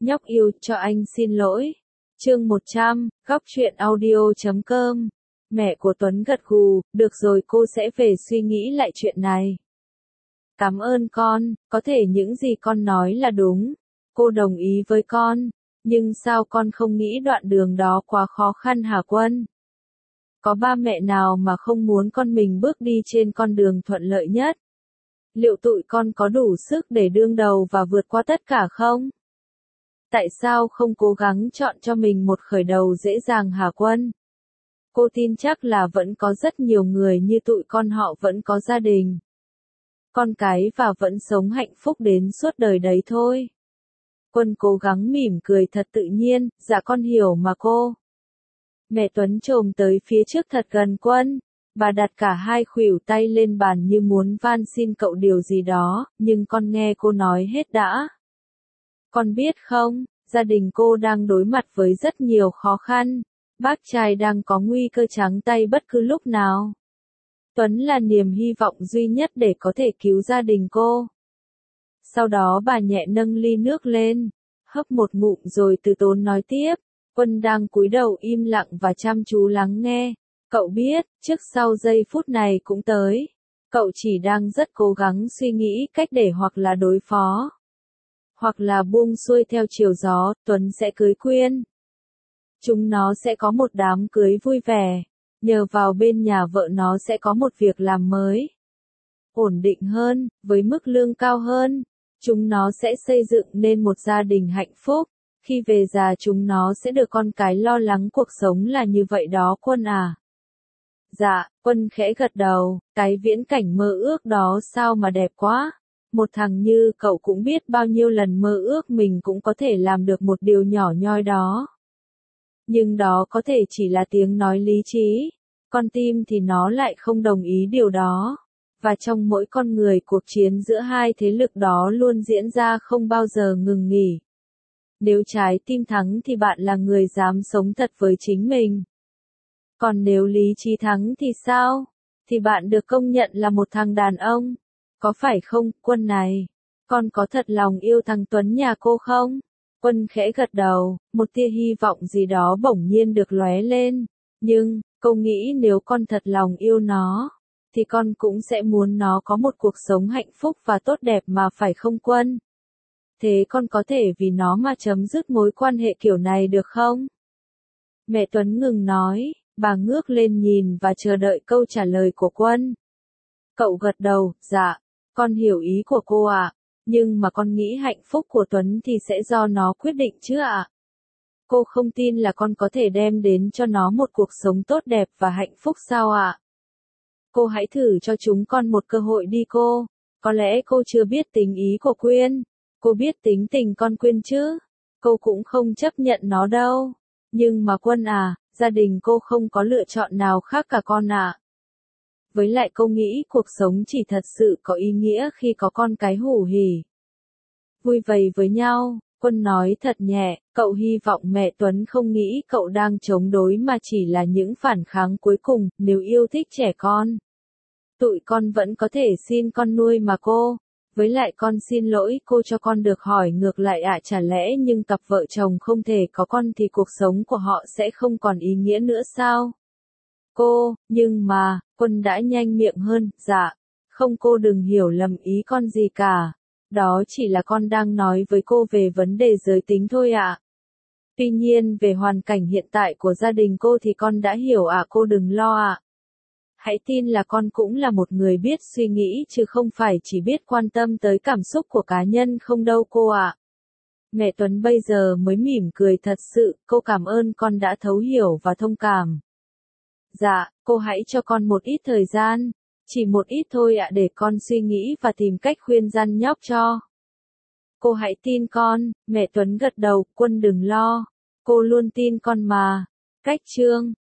Nhóc yêu cho anh xin lỗi. Chương 100, góc truyện audio.com. Mẹ của Tuấn gật gù, được rồi cô sẽ về suy nghĩ lại chuyện này. Cảm ơn con, có thể những gì con nói là đúng. Cô đồng ý với con, nhưng sao con không nghĩ đoạn đường đó quá khó khăn hả Quân? Có ba mẹ nào mà không muốn con mình bước đi trên con đường thuận lợi nhất? Liệu tụi con có đủ sức để đương đầu và vượt qua tất cả không? Tại sao không cố gắng chọn cho mình một khởi đầu dễ dàng hả Quân? Cô tin chắc là vẫn có rất nhiều người như tụi con họ vẫn có gia đình, con cái và vẫn sống hạnh phúc đến suốt đời đấy thôi. Quân cố gắng mỉm cười thật tự nhiên, dạ con hiểu mà cô. Mẹ Tuấn chồm tới phía trước thật gần Quân, bà đặt cả hai khuỷu tay lên bàn như muốn van xin cậu điều gì đó, nhưng con nghe cô nói hết đã. Con biết không, gia đình cô đang đối mặt với rất nhiều khó khăn, bác trai đang có nguy cơ trắng tay bất cứ lúc nào. Tuấn là niềm hy vọng duy nhất để có thể cứu gia đình cô. Sau đó bà nhẹ nâng ly nước lên, hấp một ngụm rồi từ tốn nói tiếp. Quân đang cúi đầu im lặng và chăm chú lắng nghe. Cậu biết, trước sau giây phút này cũng tới. Cậu chỉ đang rất cố gắng suy nghĩ cách để hoặc là đối phó, hoặc là buông xuôi theo chiều gió. Tuấn sẽ cưới Quyên. Chúng nó sẽ có một đám cưới vui vẻ. Nhờ vào bên nhà vợ nó sẽ có một việc làm mới, ổn định hơn, với mức lương cao hơn. Chúng nó sẽ xây dựng nên một gia đình hạnh phúc. Khi về già chúng nó sẽ được con cái lo lắng, cuộc sống là như vậy đó Quân à. Dạ, Quân khẽ gật đầu, cái viễn cảnh mơ ước đó sao mà đẹp quá. Một thằng như cậu cũng biết bao nhiêu lần mơ ước mình cũng có thể làm được một điều nhỏ nhoi đó. Nhưng đó có thể chỉ là tiếng nói lý trí, con tim thì nó lại không đồng ý điều đó. Và trong mỗi con người cuộc chiến giữa hai thế lực đó luôn diễn ra không bao giờ ngừng nghỉ. Nếu trái tim thắng thì bạn là người dám sống thật với chính mình. Còn nếu lý trí thắng thì sao? Thì bạn được công nhận là một thằng đàn ông. Có phải không, Quân này? Con có thật lòng yêu thằng Tuấn nhà cô không? Quân khẽ gật đầu, một tia hy vọng gì đó bỗng nhiên được lóe lên. Nhưng, cô nghĩ nếu con thật lòng yêu nó, thì con cũng sẽ muốn nó có một cuộc sống hạnh phúc và tốt đẹp mà phải không Quân? Thế con có thể vì nó mà chấm dứt mối quan hệ kiểu này được không? Mẹ Tuấn ngừng nói, bà ngước lên nhìn và chờ đợi câu trả lời của Quân. Cậu gật đầu, dạ, con hiểu ý của cô ạ. Nhưng mà con nghĩ hạnh phúc của Tuấn thì sẽ do nó quyết định chứ ạ. Cô không tin là con có thể đem đến cho nó một cuộc sống tốt đẹp và hạnh phúc sao ạ? Cô hãy thử cho chúng con một cơ hội đi cô. Có lẽ cô chưa biết tính ý của Quyên. Cô biết tính tình con Quyên chứ. Cô cũng không chấp nhận nó đâu. Nhưng mà Quân à, gia đình cô không có lựa chọn nào khác cả con ạ. Với lại cô nghĩ cuộc sống chỉ thật sự có ý nghĩa khi có con cái hủ hỉ, vui vầy với nhau. Quân nói thật nhẹ, cậu hy vọng mẹ Tuấn không nghĩ cậu đang chống đối mà chỉ là những phản kháng cuối cùng. Nếu yêu thích trẻ con, tụi con vẫn có thể xin con nuôi mà cô. Với lại con xin lỗi cô cho con được hỏi ngược lại ạ, chả lẽ nhưng cặp vợ chồng không thể có con thì cuộc sống của họ sẽ không còn ý nghĩa nữa sao? Cô, nhưng mà, Quân đã nhanh miệng hơn, dạ, không cô đừng hiểu lầm ý con gì cả. Đó chỉ là con đang nói với cô về vấn đề giới tính thôi ạ. Tuy nhiên về hoàn cảnh hiện tại của gia đình cô thì con đã hiểu ạ, cô đừng lo ạ. Hãy tin là con cũng là một người biết suy nghĩ chứ không phải chỉ biết quan tâm tới cảm xúc của cá nhân không đâu cô ạ. Mẹ Tuấn bây giờ mới mỉm cười thật sự, cô cảm ơn con đã thấu hiểu và thông cảm. Dạ, cô hãy cho con một ít thời gian, chỉ một ít thôi ạ, để con suy nghĩ và tìm cách khuyên răn nhóc cho. Cô hãy tin con. Mẹ Tuấn gật đầu, Quân đừng lo, cô luôn tin con mà. Cách chương